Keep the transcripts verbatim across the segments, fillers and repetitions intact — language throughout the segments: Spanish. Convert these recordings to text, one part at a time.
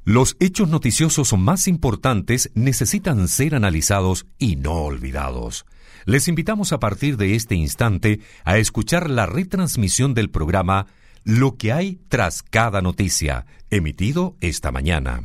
Los hechos noticiosos más importantes necesitan ser analizados y no olvidados. Les invitamos a partir de este instante a escuchar la retransmisión del programa Lo que hay tras cada noticia, emitido esta mañana.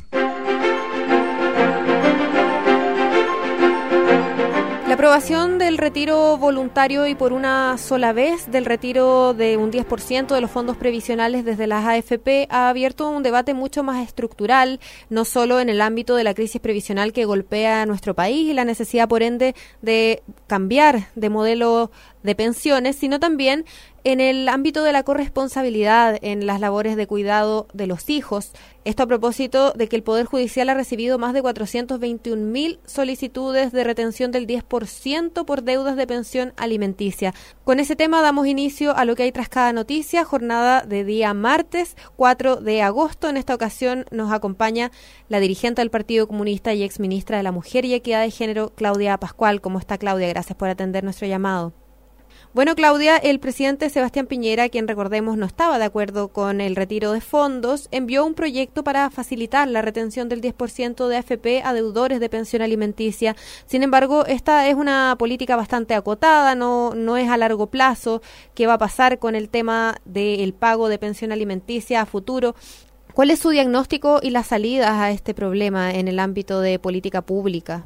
La aprobación del retiro voluntario y por una sola vez del retiro de un diez por ciento de los fondos previsionales desde las A F P ha abierto un debate mucho más estructural, no solo en el ámbito de la crisis previsional que golpea a nuestro país y la necesidad, por ende, de cambiar de modelo de pensiones, sino también en el ámbito de la corresponsabilidad en las labores de cuidado de los hijos. Esto a propósito de que el Poder Judicial ha recibido más de cuatrocientos veintiún mil solicitudes de retención del diez por ciento por deudas de pensión alimenticia. Con ese tema damos inicio a lo que hay tras cada noticia, jornada de día martes cuatro de agosto. En esta ocasión nos acompaña la dirigente del Partido Comunista y exministra de la Mujer y Equidad de Género, Claudia Pascual. ¿Cómo está, Claudia? Gracias por atender nuestro llamado. Bueno, Claudia, el presidente Sebastián Piñera, quien recordemos no estaba de acuerdo con el retiro de fondos, envió un proyecto para facilitar la retención del diez por ciento de A F P a deudores de pensión alimenticia. Sin embargo, esta es una política bastante acotada, no, no es a largo plazo. ¿Qué va a pasar con el tema del pago de pensión alimenticia a futuro? ¿Cuál es su diagnóstico y las salidas a este problema en el ámbito de política pública?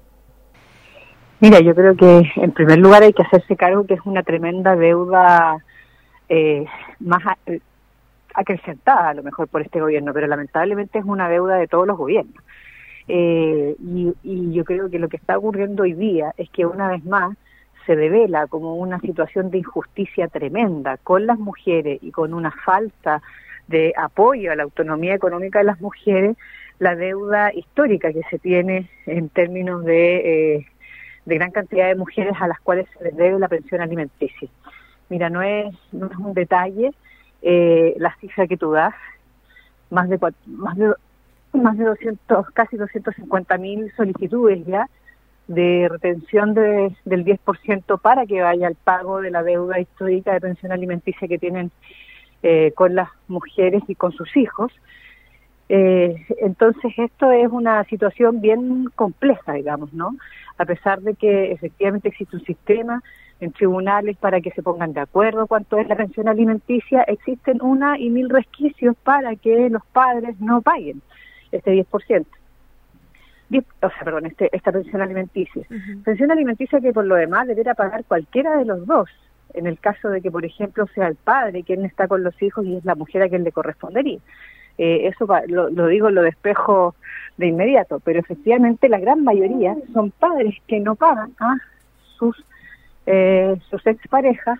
Mira, yo creo que en primer lugar hay que hacerse cargo que es una tremenda deuda eh, más a, eh, acrecentada a lo mejor por este gobierno, pero lamentablemente es una deuda de todos los gobiernos. Eh, y, y yo creo que lo que está ocurriendo hoy día es que una vez más se devela como una situación de injusticia tremenda con las mujeres y con una falta de apoyo a la autonomía económica de las mujeres, la deuda histórica que se tiene en términos de... Eh, de gran cantidad de mujeres a las cuales se les debe la pensión alimenticia. Mira, no es no es un detalle eh, la cifra que tú das, más de cuatro, más de más de doscientos, casi doscientos cincuenta mil solicitudes ya de retención de, del diez por ciento para que vaya al pago de la deuda histórica de pensión alimenticia que tienen eh, con las mujeres y con sus hijos. Eh, entonces esto es una situación bien compleja, digamos, ¿no? A pesar de que efectivamente existe un sistema en tribunales para que se pongan de acuerdo cuánto es la pensión alimenticia, existen una y mil resquicios para que los padres no paguen este diez por ciento. diez, o sea, perdón, este, esta pensión alimenticia. Uh-huh. Pensión alimenticia que por lo demás debería pagar cualquiera de los dos, en el caso de que, por ejemplo, sea el padre quien está con los hijos y es la mujer a quien le correspondería. Eh, eso va, lo, lo digo, lo despejo de inmediato, pero efectivamente la gran mayoría son padres que no pagan a sus eh, sus exparejas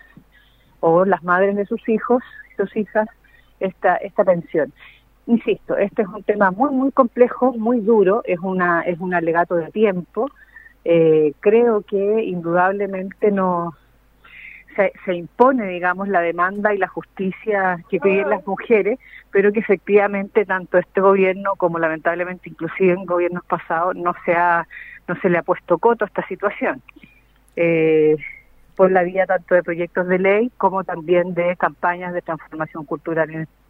o las madres de sus hijos, sus hijas, esta esta pensión. Insisto, este es un tema muy muy complejo, muy duro, es una es un alegato de tiempo. Eh, creo que indudablemente no Se, se impone, digamos, la demanda y la justicia que piden las mujeres, pero que efectivamente tanto este gobierno como lamentablemente inclusive en gobiernos pasados no se ha, no se le ha puesto coto a esta situación, eh, por la vía tanto de proyectos de ley como también de campañas de transformación cultural en este.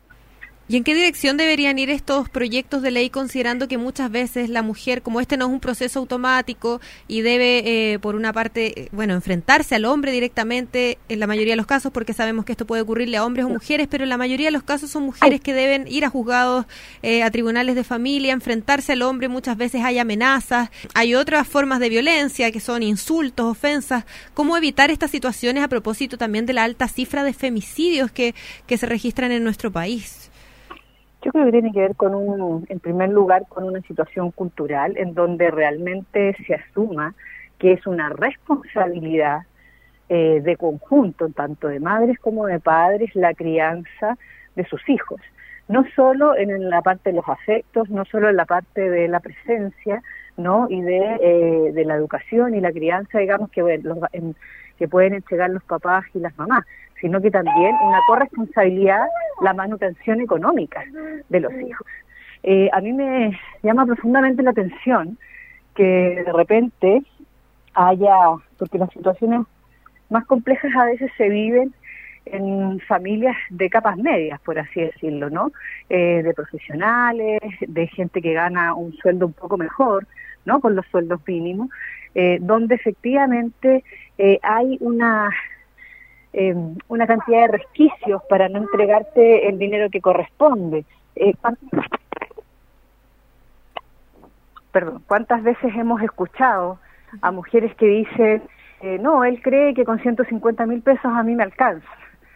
¿Y en qué dirección deberían ir estos proyectos de ley, considerando que muchas veces la mujer, como este no es un proceso automático y debe, eh, por una parte, bueno, enfrentarse al hombre directamente en la mayoría de los casos, porque sabemos que esto puede ocurrirle a hombres o mujeres, pero en la mayoría de los casos son mujeres que deben ir a juzgados, eh, a tribunales de familia, enfrentarse al hombre, muchas veces hay amenazas, hay otras formas de violencia que son insultos, ofensas? ¿Cómo evitar estas situaciones a propósito también de la alta cifra de femicidios que, que se registran en nuestro país? Yo creo que tiene que ver con un, en primer lugar, con una situación cultural en donde realmente se asuma que es una responsabilidad eh, de conjunto, tanto de madres como de padres, la crianza de sus hijos. No solo en, en la parte de los afectos, no solo en la parte de la presencia, ¿no? Y de, eh, de la educación y la crianza, digamos, que, bueno, los, en, que pueden entregar los papás y las mamás, sino que también una corresponsabilidad, la manutención económica de los hijos. Eh, a mí me llama profundamente la atención que de repente haya, porque las situaciones más complejas a veces se viven en familias de capas medias, por así decirlo, ¿no? Eh, de profesionales, de gente que gana un sueldo un poco mejor, ¿no? Con los sueldos mínimos, eh, donde efectivamente eh, hay una eh, una cantidad de resquicios para no entregarte el dinero que corresponde. Eh, perdón, ¿cuántas veces hemos escuchado a mujeres que dicen, eh, no, él cree que con ciento cincuenta mil pesos a mí me alcanza?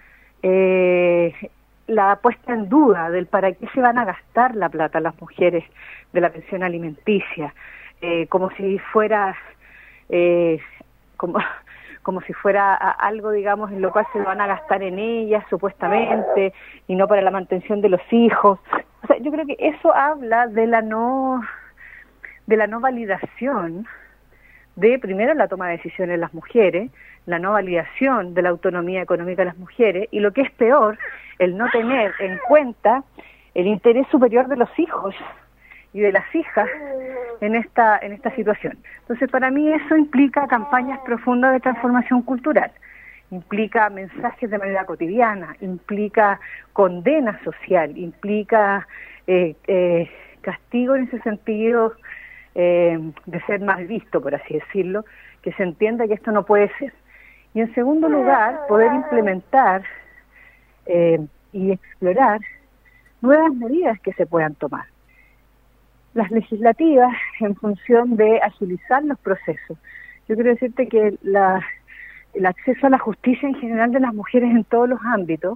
Eh, la puesta en duda del para qué se van a gastar la plata las mujeres de la pensión alimenticia, eh, como si fuera eh, como como si fuera algo, digamos, en lo cual se van a gastar en ellas supuestamente y no para la mantención de los hijos. O sea, yo creo que eso habla de la no de la no validación de, primero, la toma de decisiones de las mujeres, la no validación de la autonomía económica de las mujeres, y lo que es peor, el no tener en cuenta el interés superior de los hijos y de las hijas en esta en esta situación. Entonces, para mí eso implica campañas profundas de transformación cultural, implica mensajes de manera cotidiana, implica condena social, implica eh, eh, castigo en ese sentido, eh, de ser más visto, por así decirlo, que se entienda que esto no puede ser. Y en segundo lugar, poder implementar eh, y explorar nuevas medidas que se puedan tomar. Las legislativas, en función de agilizar los procesos. Yo quiero decirte que la, el acceso a la justicia en general de las mujeres en todos los ámbitos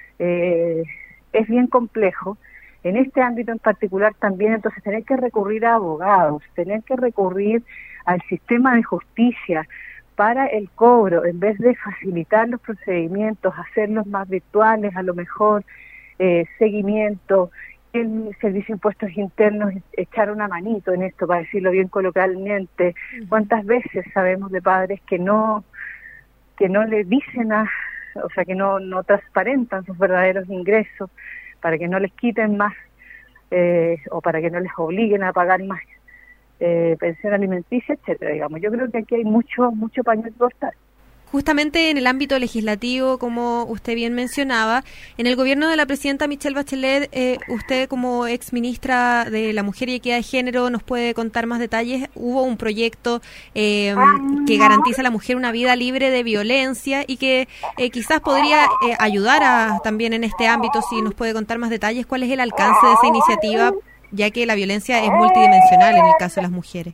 eh, es bien complejo. En este ámbito en particular también, entonces, tener que recurrir a abogados, tener que recurrir al sistema de justicia para el cobro, en vez de facilitar los procedimientos, hacerlos más virtuales, a lo mejor, eh, seguimiento, el Servicio de Impuestos Internos echar una manito en esto, para decirlo bien coloquialmente. ¿Cuántas veces sabemos de padres que no que no le dicen a, o sea, que no, no transparentan sus verdaderos ingresos para que no les quiten más eh, o para que no les obliguen a pagar más eh, pensión alimenticia, etcétera, digamos? Yo creo que aquí hay mucho mucho paño que cortar. Justamente en el ámbito legislativo, como usted bien mencionaba, en el gobierno de la presidenta Michelle Bachelet, eh, usted como exministra de la Mujer y Equidad de Género nos puede contar más detalles. Hubo un proyecto eh, que garantiza a la mujer una vida libre de violencia y que eh, quizás podría eh, ayudar a, también en este ámbito. Si nos puede contar más detalles, ¿cuál es el alcance de esa iniciativa, ya que la violencia es multidimensional en el caso de las mujeres?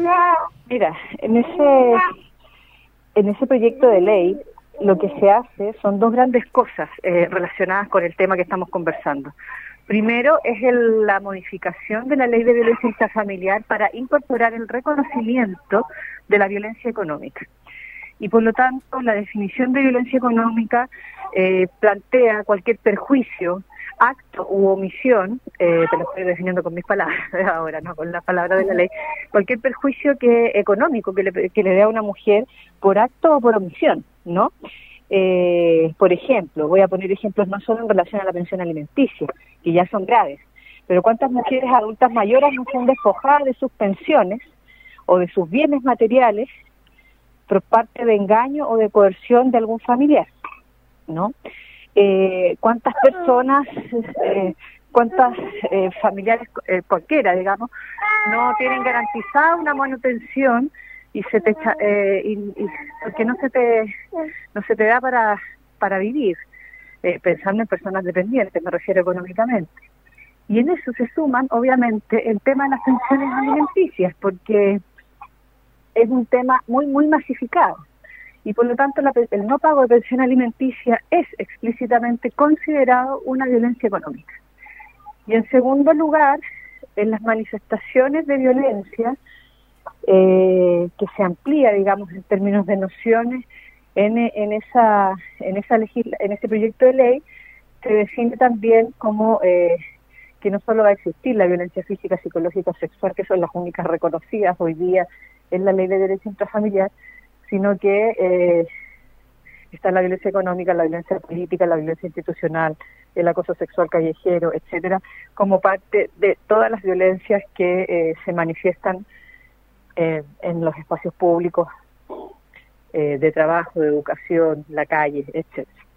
Mira, en ese... En ese proyecto de ley, lo que se hace son dos grandes cosas eh, relacionadas con el tema que estamos conversando. Primero es el, la modificación de la ley de violencia intrafamiliar para incorporar el reconocimiento de la violencia económica. Y por lo tanto, la definición de violencia económica eh, plantea cualquier perjuicio, acto u omisión, eh, te lo estoy definiendo con mis palabras ahora, no con la palabra de la ley, cualquier perjuicio que económico que le, que le dé a una mujer por acto o por omisión, ¿no? Eh, por ejemplo, voy a poner ejemplos no solo en relación a la pensión alimenticia, que ya son graves, pero cuántas mujeres adultas mayores no son despojadas de sus pensiones o de sus bienes materiales por parte de engaño o de coerción de algún familiar, ¿no? Eh, cuántas personas, eh, cuántas eh, familiares, eh, cualquiera, digamos, no tienen garantizada una manutención y se te echa, eh, y, y porque no se te no se te da para para vivir, eh, pensando en personas dependientes, me refiero económicamente. Y en eso se suman, obviamente, el tema de las pensiones alimenticias, porque es un tema muy muy masificado. Y por lo tanto la, el no pago de pensión alimenticia es explícitamente considerado una violencia económica. Y en segundo lugar, en las manifestaciones de violencia, eh, que se amplía, digamos, en términos de nociones, en, en, esa, en, esa legisla, en ese proyecto de ley, se define también como eh, que no solo va a existir la violencia física, psicológica, sexual, que son las únicas reconocidas hoy día en la ley de violencia intrafamiliar, sino que eh, está la violencia económica, la violencia política, la violencia institucional, el acoso sexual callejero, etcétera, como parte de todas las violencias que eh, se manifiestan eh, en los espacios públicos eh, de trabajo, de educación, la calle, etcétera.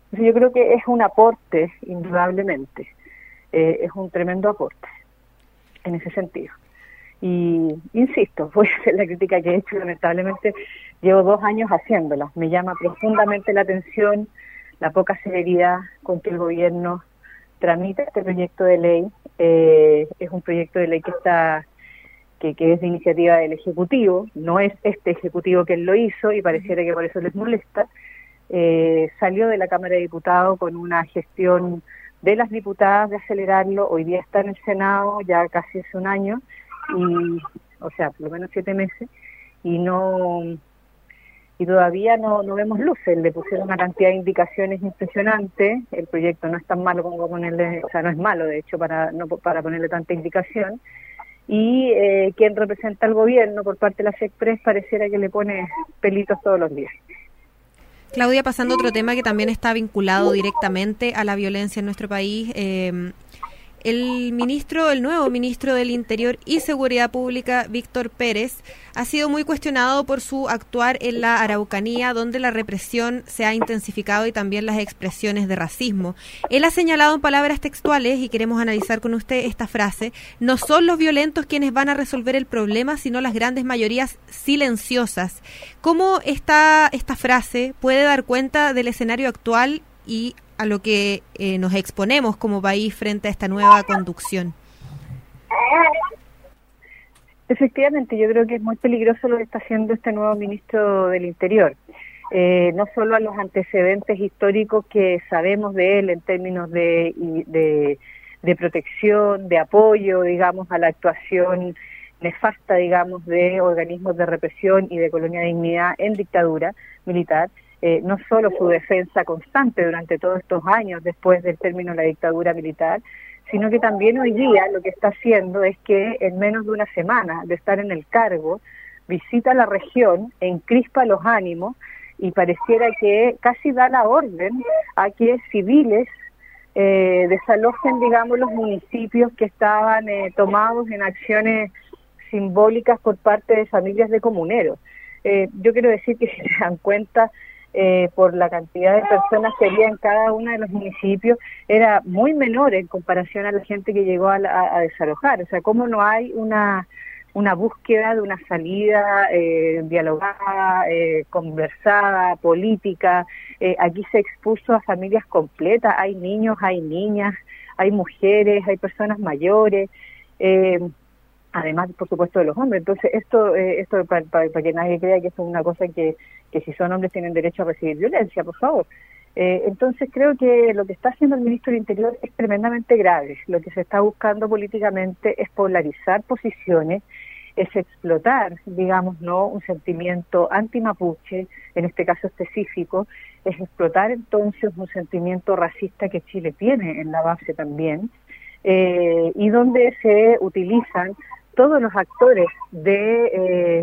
Entonces yo creo que es un aporte, indudablemente, eh, es un tremendo aporte en ese sentido. Y insisto, voy a hacer la crítica que he hecho, lamentablemente llevo dos años haciéndola. Me llama profundamente la atención la poca celeridad con que el gobierno tramita este proyecto de ley. Eh, es un proyecto de ley que está que, que es de iniciativa del Ejecutivo, no es este Ejecutivo quien lo hizo y pareciera que por eso les molesta. Eh, salió de la Cámara de Diputados con una gestión de las diputadas de acelerarlo, hoy día está en el Senado ya casi hace un año, y o sea, por lo menos siete meses, y no y todavía no, no vemos luces. Le pusieron una cantidad de indicaciones impresionantes. El proyecto no es tan malo como ponerle, o sea, no es malo de hecho para no para ponerle tanta indicación, y eh, quien representa al gobierno por parte de la FECPRES pareciera que le pone pelitos todos los días. Claudia, pasando a otro tema que también está vinculado directamente a la violencia en nuestro país, eh, el ministro, el nuevo ministro del Interior y Seguridad Pública, Víctor Pérez, ha sido muy cuestionado por su actuar en la Araucanía, donde la represión se ha intensificado y también las expresiones de racismo. Él ha señalado en palabras textuales, y queremos analizar con usted esta frase: no son los violentos quienes van a resolver el problema, sino las grandes mayorías silenciosas. ¿Cómo esta, esta frase puede dar cuenta del escenario actual y a lo que eh, nos exponemos como país frente a esta nueva conducción? Efectivamente, yo creo que es muy peligroso lo que está haciendo este nuevo ministro del Interior. Eh, no solo a los antecedentes históricos que sabemos de él en términos de, de, de protección, de apoyo, digamos, a la actuación nefasta, digamos, de organismos de represión y de colonia de dignidad en dictadura militar. Eh, no solo su defensa constante durante todos estos años después del término de la dictadura militar, sino que también hoy día lo que está haciendo es que en menos de una semana de estar en el cargo, visita la región, encrispa los ánimos y pareciera que casi da la orden a que civiles eh, desalojen, digamos, los municipios que estaban eh, tomados en acciones simbólicas por parte de familias de comuneros. Eh, yo quiero decir que si se dan cuenta, Eh, por la cantidad de personas que había en cada uno de los municipios, era muy menor en comparación a la gente que llegó a, la, a desalojar. O sea, cómo no hay una una búsqueda de una salida eh, dialogada, eh, conversada, política. Eh, aquí se expuso a familias completas, hay niños, hay niñas, hay mujeres, hay personas mayores, eh, además, por supuesto, de los hombres. Entonces, esto, eh, esto para, para, para que nadie crea que esto es una cosa que que si son hombres tienen derecho a recibir violencia, por favor. Eh, entonces creo que lo que está haciendo el ministro del Interior es tremendamente grave. Lo que se está buscando políticamente es polarizar posiciones, es explotar, digamos, no un sentimiento anti-mapuche, en este caso específico, es explotar entonces un sentimiento racista que Chile tiene en la base también, eh, y donde se utilizan todos los actores de... Eh,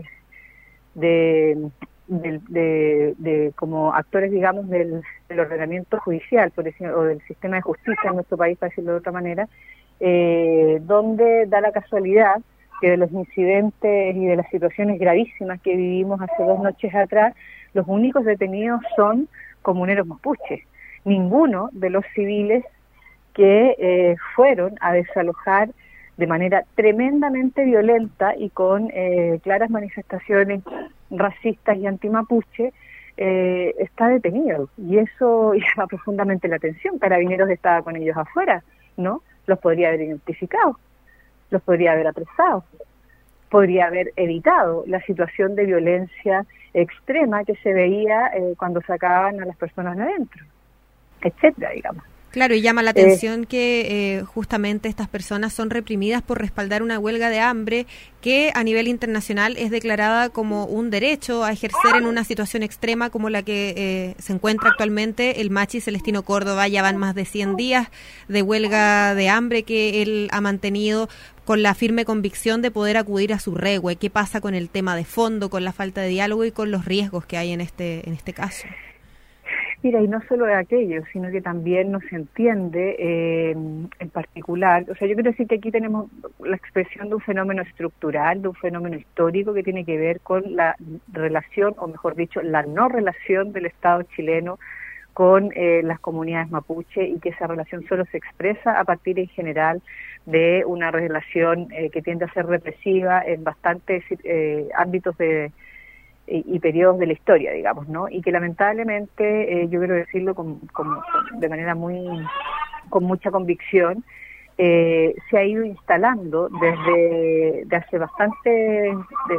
de De, de, de como actores, digamos, del, del ordenamiento judicial, por ejemplo, o del sistema de justicia en nuestro país, para decirlo de otra manera, eh, donde da la casualidad que de los incidentes y de las situaciones gravísimas que vivimos hace dos noches atrás, los únicos detenidos son comuneros mapuches. Ninguno de los civiles que eh, fueron a desalojar de manera tremendamente violenta y con eh, claras manifestaciones racistas y antimapuche, eh, está detenido, y eso llama profundamente la atención. Carabineros estaba con ellos afuera, ¿no? Los podría haber identificado, los podría haber apresado, podría haber evitado la situación de violencia extrema que se veía eh, cuando sacaban a las personas de adentro, etcétera, digamos. Claro, y llama la atención eh, que eh, justamente estas personas son reprimidas por respaldar una huelga de hambre que a nivel internacional es declarada como un derecho a ejercer en una situación extrema como la que eh, se encuentra actualmente el Machi Celestino Córdoba. Ya van más de cien días de huelga de hambre que él ha mantenido con la firme convicción de poder acudir a su regüe. ¿Qué pasa con el tema de fondo, con la falta de diálogo y con los riesgos que hay en este, en este caso? Mira, y no solo de aquello, sino que también no se entiende eh, en particular, o sea, yo quiero decir que aquí tenemos la expresión de un fenómeno estructural, de un fenómeno histórico que tiene que ver con la relación, o mejor dicho, la no relación del Estado chileno con eh, las comunidades mapuche y que esa relación solo se expresa a partir en general de una relación eh, que tiende a ser represiva en bastantes eh, ámbitos de y, y periodos de la historia, digamos, ¿no? Y que lamentablemente, eh, yo quiero decirlo con, con, con, de manera muy, con mucha convicción, eh, se ha ido instalando desde de hace bastante de,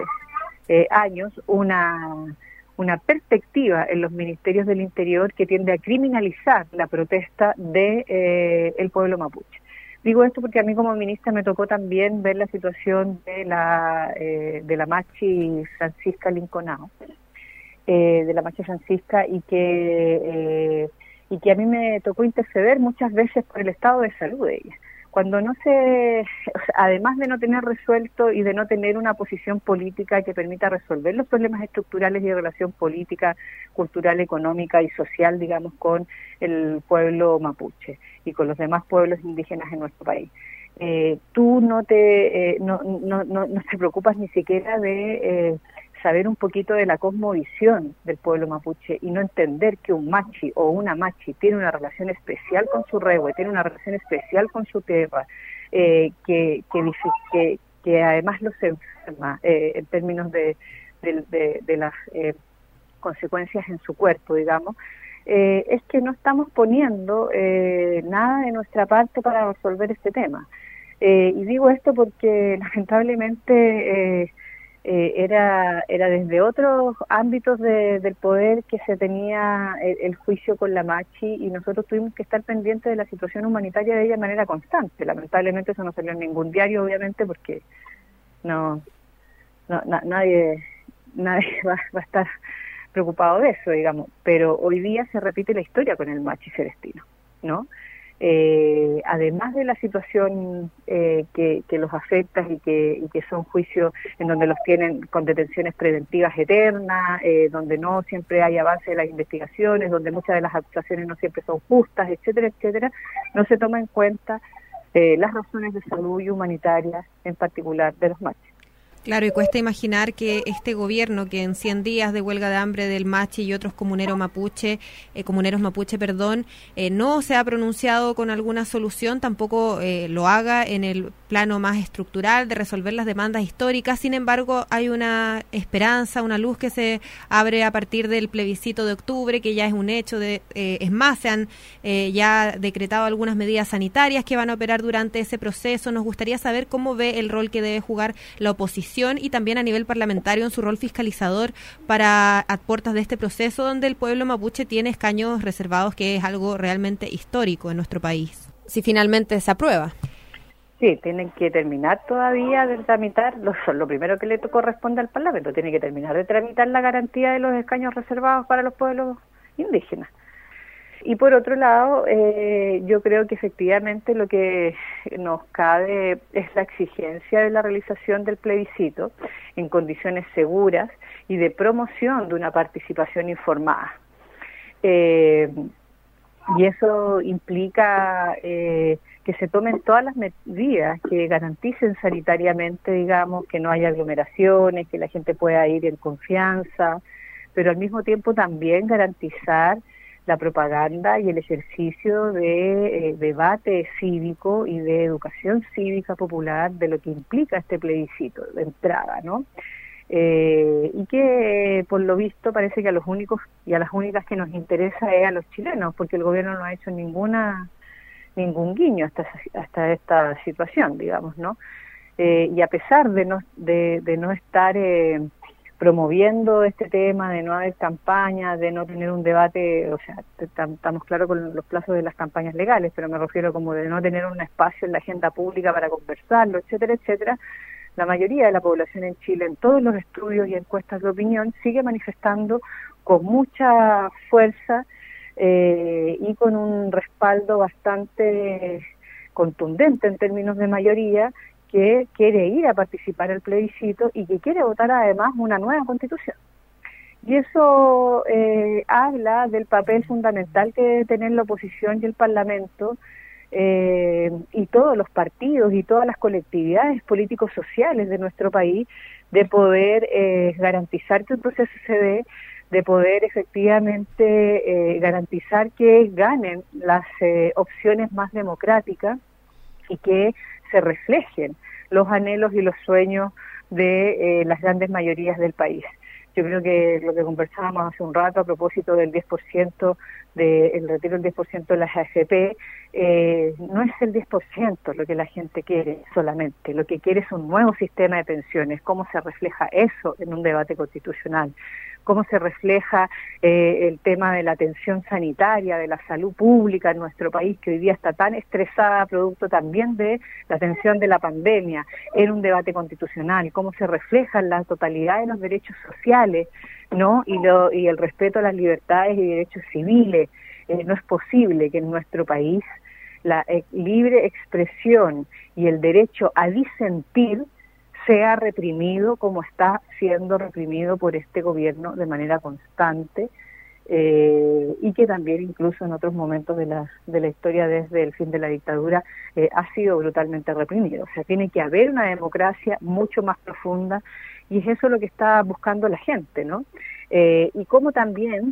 eh, años una una perspectiva en los ministerios del Interior que tiende a criminalizar la protesta de eh, el pueblo mapuche. Digo esto porque a mí como ministra me tocó también ver la situación de la eh, de la Machi Francisca Linconao, eh, de la Machi Francisca, y que eh, y que a mí me tocó interceder muchas veces por el estado de salud de ella. Cuando no se, o sea, además de no tener resuelto y de no tener una posición política que permita resolver los problemas estructurales y de relación política, cultural, económica y social, digamos, con el pueblo mapuche y con los demás pueblos indígenas en nuestro país. Eh, tú no te eh, no, no, no, no te preocupas ni siquiera de eh, saber un poquito de la cosmovisión del pueblo mapuche y no entender que un machi o una machi tiene una relación especial con su rehue, tiene una relación especial con su tierra, eh, que, que, que, que además los enferma eh, en términos de, de, de, de las eh, consecuencias en su cuerpo, digamos, eh, es que no estamos poniendo eh, nada de nuestra parte para resolver este tema. Eh, y digo esto porque lamentablemente eh, Eh, era era desde otros ámbitos de, del poder que se tenía el, el juicio con la Machi, y nosotros tuvimos que estar pendientes de la situación humanitaria de ella de manera constante. Lamentablemente eso no salió en ningún diario, obviamente, porque no, no na, nadie nadie va, va a estar preocupado de eso, digamos. Pero hoy día se repite la historia con el Machi Celestino, ¿no? Eh, además de la situación eh, que, que los afecta y que, y que son juicios en donde los tienen con detenciones preventivas eternas, eh, donde no siempre hay avance de las investigaciones, donde muchas de las acusaciones no siempre son justas, etcétera, etcétera, no se toma en cuenta eh, las razones de salud y humanitarias, en particular de los machis. Claro, y cuesta imaginar que este gobierno, que en cien días de huelga de hambre del Machi y otros comuneros mapuche, eh, comuneros mapuche, perdón, eh, no se ha pronunciado con alguna solución, tampoco eh, lo haga en el plano más estructural de resolver las demandas históricas. Sin embargo, hay una esperanza, una luz que se abre a partir del plebiscito de octubre, que ya es un hecho. De, eh, es más, se han eh, ya decretado algunas medidas sanitarias que van a operar durante ese proceso. Nos gustaría saber cómo ve el rol que debe jugar la oposición y también a nivel parlamentario en su rol fiscalizador para a puertas de este proceso donde el pueblo mapuche tiene escaños reservados, que es algo realmente histórico en nuestro país, si finalmente se aprueba. Sí, tienen que terminar todavía de tramitar, lo, lo primero que le corresponde al Parlamento, tiene que terminar de tramitar la garantía de los escaños reservados para los pueblos indígenas. Y por otro lado, eh, yo creo que efectivamente lo que nos cabe es la exigencia de la realización del plebiscito en condiciones seguras y de promoción de una participación informada. Eh, y eso implica eh, que se tomen todas las medidas que garanticen sanitariamente, digamos, que no haya aglomeraciones, que la gente pueda ir en confianza, pero al mismo tiempo también garantizar la propaganda y el ejercicio de eh, debate cívico y de educación cívica popular de lo que implica este plebiscito de entrada, ¿no? Eh, y que eh, por lo visto parece que a los únicos y a las únicas que nos interesa es a los chilenos, porque el gobierno no ha hecho ninguna ningún guiño hasta hasta esta situación, digamos, ¿no? Eh, y a pesar de no de, de no estar eh, promoviendo este tema, de no haber campaña, de no tener un debate, o sea, estamos claros con los plazos de las campañas legales, pero me refiero como de no tener un espacio en la agenda pública para conversarlo, etcétera, etcétera. La mayoría de la población en Chile, en todos los estudios y encuestas de opinión, sigue manifestando con mucha fuerza eh, y con un respaldo bastante contundente en términos de mayoría, que quiere ir a participar al plebiscito y que quiere votar además una nueva constitución. Y eso eh, habla del papel fundamental que debe tener la oposición y el Parlamento eh, y todos los partidos y todas las colectividades políticos sociales de nuestro país, de poder eh, garantizar que un proceso se dé de poder efectivamente eh, garantizar que ganen las eh, opciones más democráticas y que se reflejen los anhelos y los sueños de eh, las grandes mayorías del país. Yo creo que lo que conversábamos hace un rato a propósito del diez por ciento, del retiro del diez por ciento de las A F P, eh, no es el diez por ciento lo que la gente quiere solamente, lo que quiere es un nuevo sistema de pensiones. ¿Cómo se refleja eso en un debate constitucional? ¿Cómo se refleja eh, el tema de la atención sanitaria, de la salud pública en nuestro país, que hoy día está tan estresada, producto también de la atención de la pandemia, en un debate constitucional? ¿Cómo se refleja la totalidad de los derechos sociales, ¿no? y, lo, y el respeto a las libertades y derechos civiles? Eh, no es posible que en nuestro país la eh, libre expresión y el derecho a disentir sea reprimido como está siendo reprimido por este gobierno de manera constante, eh, y que también incluso en otros momentos de la, de la historia desde el fin de la dictadura eh, ha sido brutalmente reprimido. O sea, tiene que haber una democracia mucho más profunda, y es eso lo que está buscando la gente, ¿no? Eh, y cómo también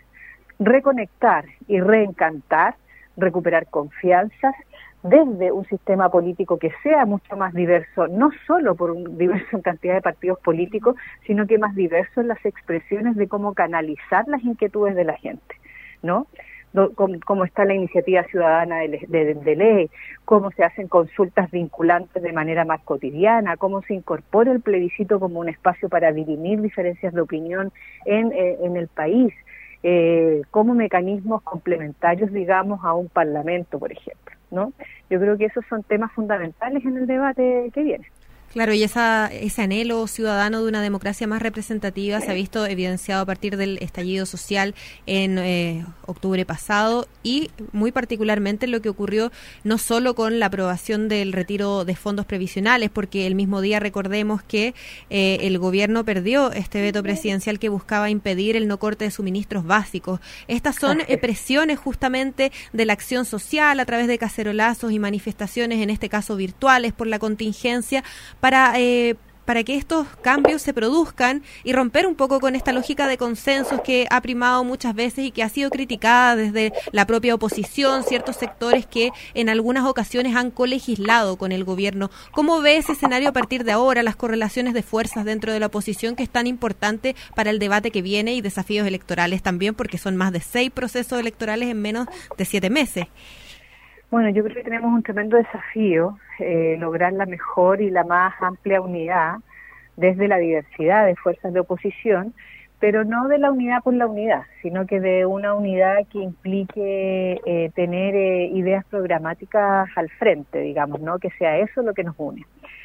reconectar y reencantar, recuperar confianzas desde un sistema político que sea mucho más diverso, no solo por un diverso en cantidad de partidos políticos, sino que más diverso en las expresiones de cómo canalizar las inquietudes de la gente, ¿no? Cómo está la iniciativa ciudadana de, de, de ley, cómo se hacen consultas vinculantes de manera más cotidiana, cómo se incorpora el plebiscito como un espacio para dirimir diferencias de opinión en, en el país, eh, como mecanismos complementarios, digamos, a un parlamento, por ejemplo, ¿no? Yo creo que esos son temas fundamentales en el debate que viene. Claro, y esa, ese anhelo ciudadano de una democracia más representativa se ha visto evidenciado a partir del estallido social en eh, octubre pasado, y muy particularmente lo que ocurrió no solo con la aprobación del retiro de fondos previsionales, porque el mismo día recordemos que eh, el gobierno perdió este veto presidencial que buscaba impedir el no corte de suministros básicos. Estas son eh, presiones justamente de la acción social a través de cacerolazos y manifestaciones, en este caso virtuales, por la contingencia, para eh, para que estos cambios se produzcan y romper un poco con esta lógica de consensos que ha primado muchas veces y que ha sido criticada desde la propia oposición, ciertos sectores que en algunas ocasiones han colegislado con el gobierno. ¿Cómo ve ese escenario a partir de ahora, las correlaciones de fuerzas dentro de la oposición, que es tan importante para el debate que viene, y desafíos electorales también, porque son más de seis procesos electorales en menos de siete meses? Bueno, yo creo que tenemos un tremendo desafío, eh, lograr la mejor y la más amplia unidad desde la diversidad de fuerzas de oposición, pero no de la unidad por la unidad, sino que de una unidad que implique eh, tener eh, ideas programáticas al frente, digamos, ¿no? Que sea eso lo que nos une.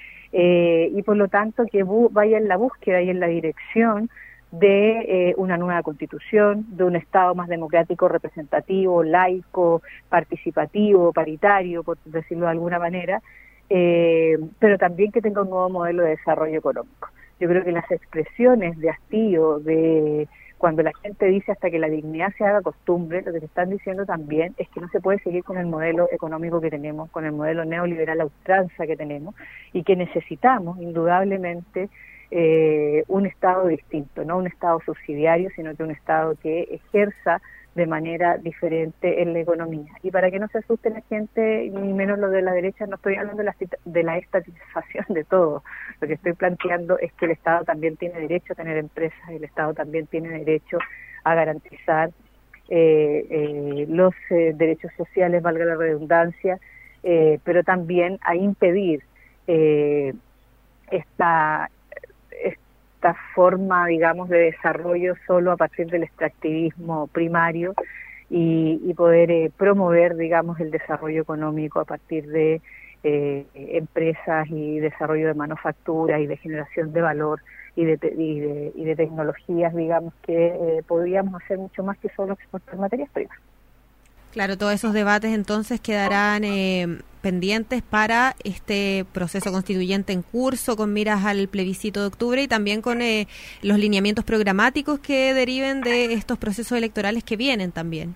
Eh, y por lo tanto que bu- vaya en la búsqueda y en la dirección de eh, una nueva constitución, de un Estado más democrático, representativo, laico, participativo, paritario, por decirlo de alguna manera, eh, pero también que tenga un nuevo modelo de desarrollo económico. Yo creo que las expresiones de hastío, de cuando la gente dice hasta que la dignidad se haga costumbre, lo que te están diciendo también es que no se puede seguir con el modelo económico que tenemos, con el modelo neoliberal a ultranza que tenemos, y que necesitamos indudablemente Eh, un Estado distinto, no un Estado subsidiario, sino que un Estado que ejerza de manera diferente en la economía. Y para que no se asuste la gente, ni menos lo de la derecha, no estoy hablando de la, de la estatización de todo. Lo que estoy planteando es que el Estado también tiene derecho a tener empresas, el Estado también tiene derecho a garantizar eh, eh, los eh, derechos sociales, valga la redundancia, eh, pero también a impedir eh, esta esta forma, digamos, de desarrollo solo a partir del extractivismo primario, y, y poder eh, promover, digamos, el desarrollo económico a partir de eh, empresas y desarrollo de manufactura y de generación de valor y de, y de, y de tecnologías, digamos, que eh, podríamos hacer mucho más que solo exportar materias primas. Claro, todos esos debates entonces quedarán eh, pendientes para este proceso constituyente en curso, con miras al plebiscito de octubre, y también con eh, los lineamientos programáticos que deriven de estos procesos electorales que vienen también.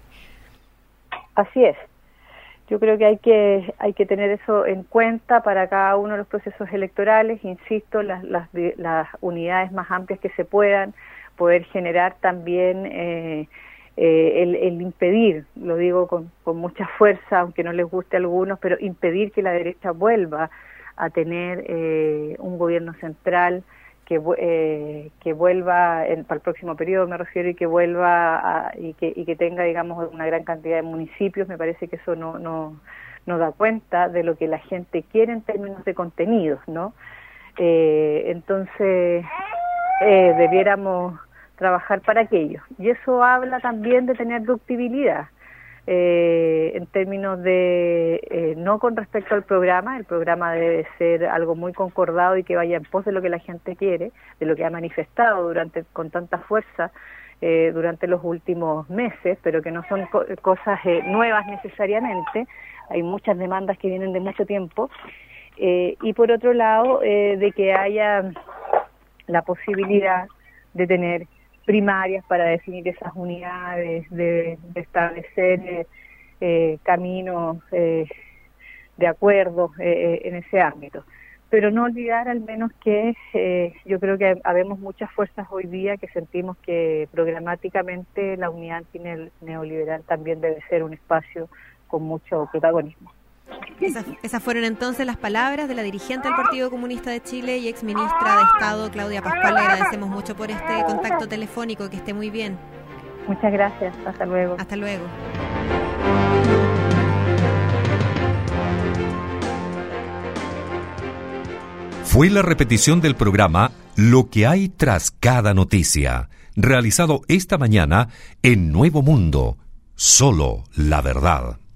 Así es. Yo creo que hay que hay que tener eso en cuenta para cada uno de los procesos electorales. Insisto, las, las, las unidades más amplias que se puedan, poder generar también eh, eh, el, el impedir, lo digo con, con mucha fuerza, aunque no les guste a algunos, pero impedir que la derecha vuelva a tener eh, un gobierno central que eh, que vuelva en, para el próximo periodo, me refiero, y que vuelva a, y que y que tenga, digamos, una gran cantidad de municipios. Me parece que eso no no no da cuenta de lo que la gente quiere en términos de contenidos, ¿no? Eh, entonces eh, debiéramos trabajar para aquello, y eso habla también de tener ductibilidad. Eh, en términos de, eh, no con respecto al programa, el programa debe ser algo muy concordado y que vaya en pos de lo que la gente quiere, de lo que ha manifestado durante con tanta fuerza eh, durante los últimos meses, pero que no son co- cosas eh, nuevas necesariamente. Hay muchas demandas que vienen de mucho tiempo, eh, y por otro lado, eh, de que haya la posibilidad de tener primarias para definir esas unidades, de, de establecer eh, eh, caminos eh, de acuerdo eh, en ese ámbito. Pero no olvidar al menos que eh, yo creo que habemos muchas fuerzas hoy día que sentimos que programáticamente la unidad antineoliberal también debe ser un espacio con mucho protagonismo. Esas, esas fueron entonces las palabras de la dirigente del Partido Comunista de Chile y exministra de Estado, Claudia Pascual. Le agradecemos mucho por este contacto telefónico, que esté muy bien. Muchas gracias, hasta luego. Hasta luego. Fue la repetición del programa Lo que hay tras cada noticia, realizado esta mañana en Nuevo Mundo, solo la verdad.